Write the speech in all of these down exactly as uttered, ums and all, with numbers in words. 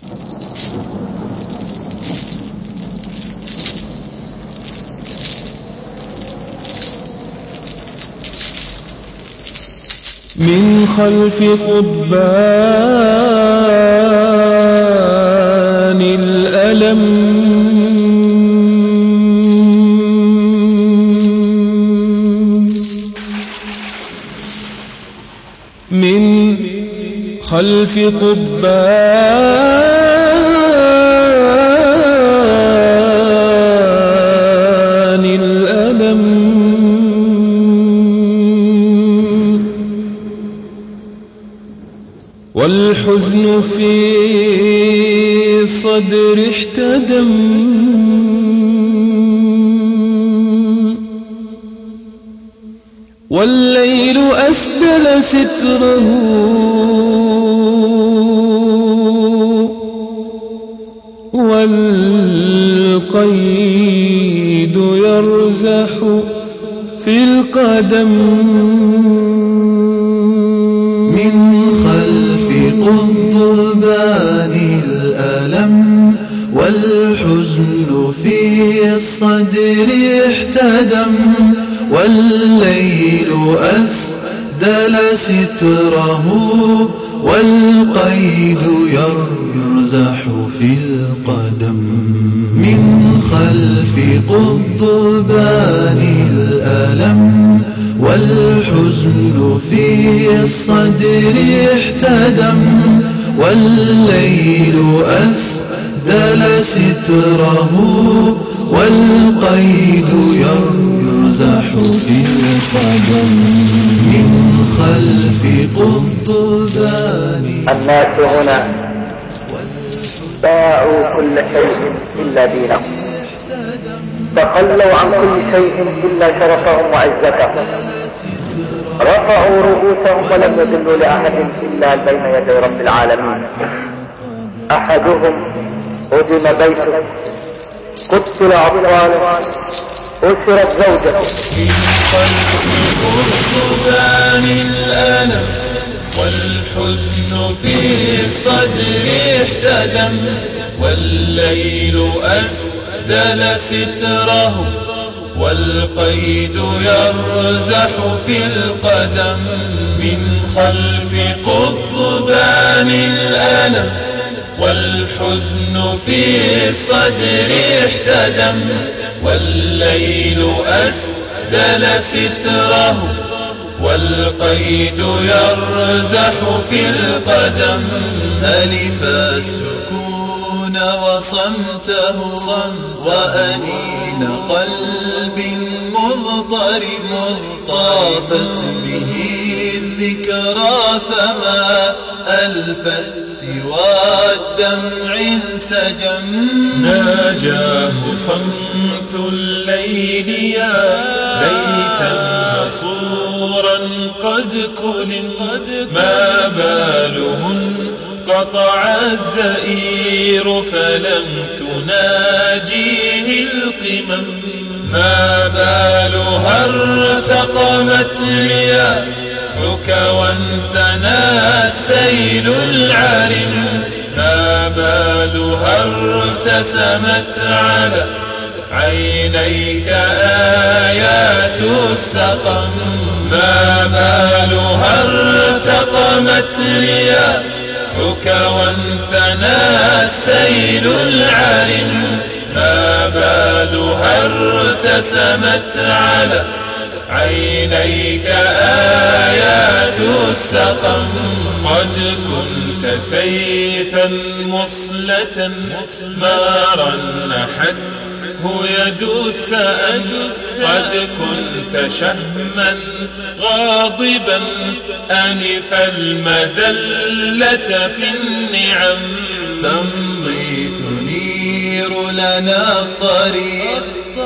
من خلف قضبان الألم من خلف قضبان الألم والحزن في صدر احتدم والليل أسدل ستره والقيد يرزح في القدم من خلف قضبان الألم والحزن في الصدر احتدم والليل أسدل ستره والقيد يرزح في القدم من خلف قضبان الألم والحزن في الصدر احتدم والليل أسدل ستره والقيد يرزح في القدم من خلف قضبان. الناس هنا باعوا كل شيء إلا دينهم، تخلوا عن كل شيء إلا شرفهم وعزتهم، رفعوا رؤوسهم ولم يذلوا لأحد إلا بين يدي رب العالمين. أحدهم هدم بيته، قتل أطفاله، أسرت زوجته. من خلف قضبان الألم والحزن في الصدر احتدم والليل أسدل ستره والقيد يرزح في القدم من خلف قضبان الألم والحزن في الصدر احتدم والليل أسدل ستره والقيد يرزح في القدم. ألف السكون وصمته وأنين قلب مضطرب طافت به الذكرى فما ألفت سوى الدمع انسجم. ناجاه صمت الليل يا ليتا نصورا قد كلم ما بالهن قطع الزئير فلم تناجيه القمم. ما بالها ارتقمت رياحك وانثنى السيل العرم. ما بالها ارتسمت على عينيك آيات السقم. ما بالها ارتقمت رياحك وانثنى السيل العرم. ما بالها ارتسمت على عينيك آيات السقم. قد كنت سيفا مصلة مارا نحته يد السأل. قد كنت شهما غاضبا أنف المذلة في النعم. تمضي تنير لنا الطريق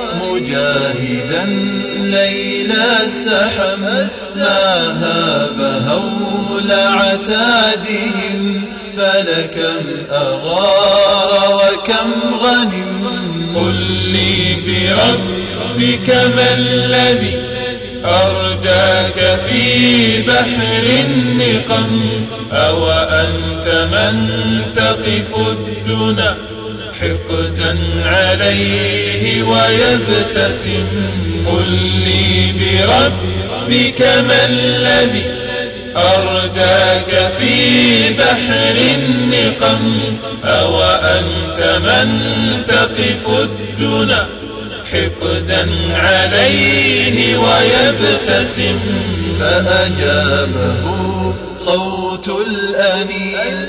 مجاهدا ليل السحم. ما هاب هول عتادهم فلكم أغار وكم غنم. قل لي بربك ما الذي أرداك في بحر النقم، أو أنت من تقف الدنا حقدا عليه ويبتسم؟ قل لي بربك ما الذي أرداك في بحر النقم، أو أنت من تقف الدنا حقدا عليه ويبتسم؟ فأجابه صوت الأنين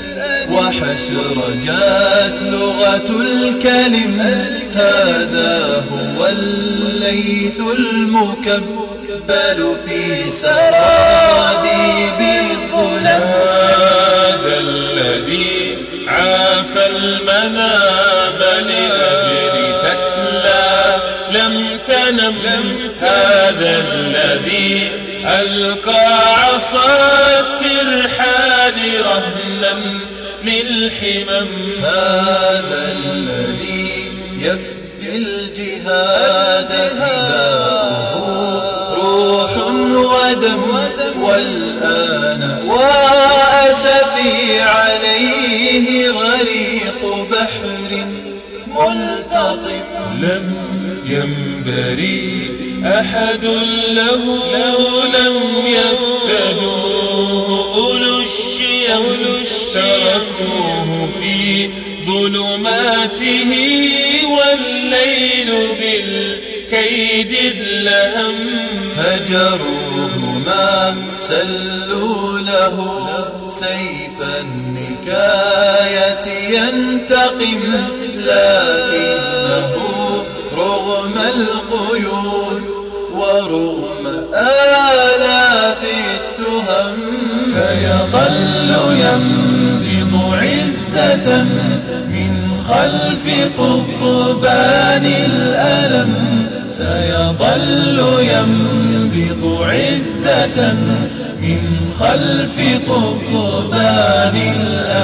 وحشرجات لغة الكلم، هذا هو الليث المكبل في سراديب الظلم. هذا الذي عاف المنام لأجل ثكلى لم تنم، هذا الذي ألقى عصا الترحال رهنا للحمم، هذا الذي يفدي الجهاد فداؤه روح ودم، والآن وأسفي عليه غريق بحر ملتطم. لم ينبري أحد له لم يفتدوه أولو الشيم، تركوه في ظلماته والليل بالكيد ادلهم، هجروه ما سلوا له سيف النكاية ينتقم، لكنه رغم القيود ورغم آلاف التهم سيظل ينبض عزة من خلف قضبان الألم، سيظل ينبض عزة من خلف قضبان الألم.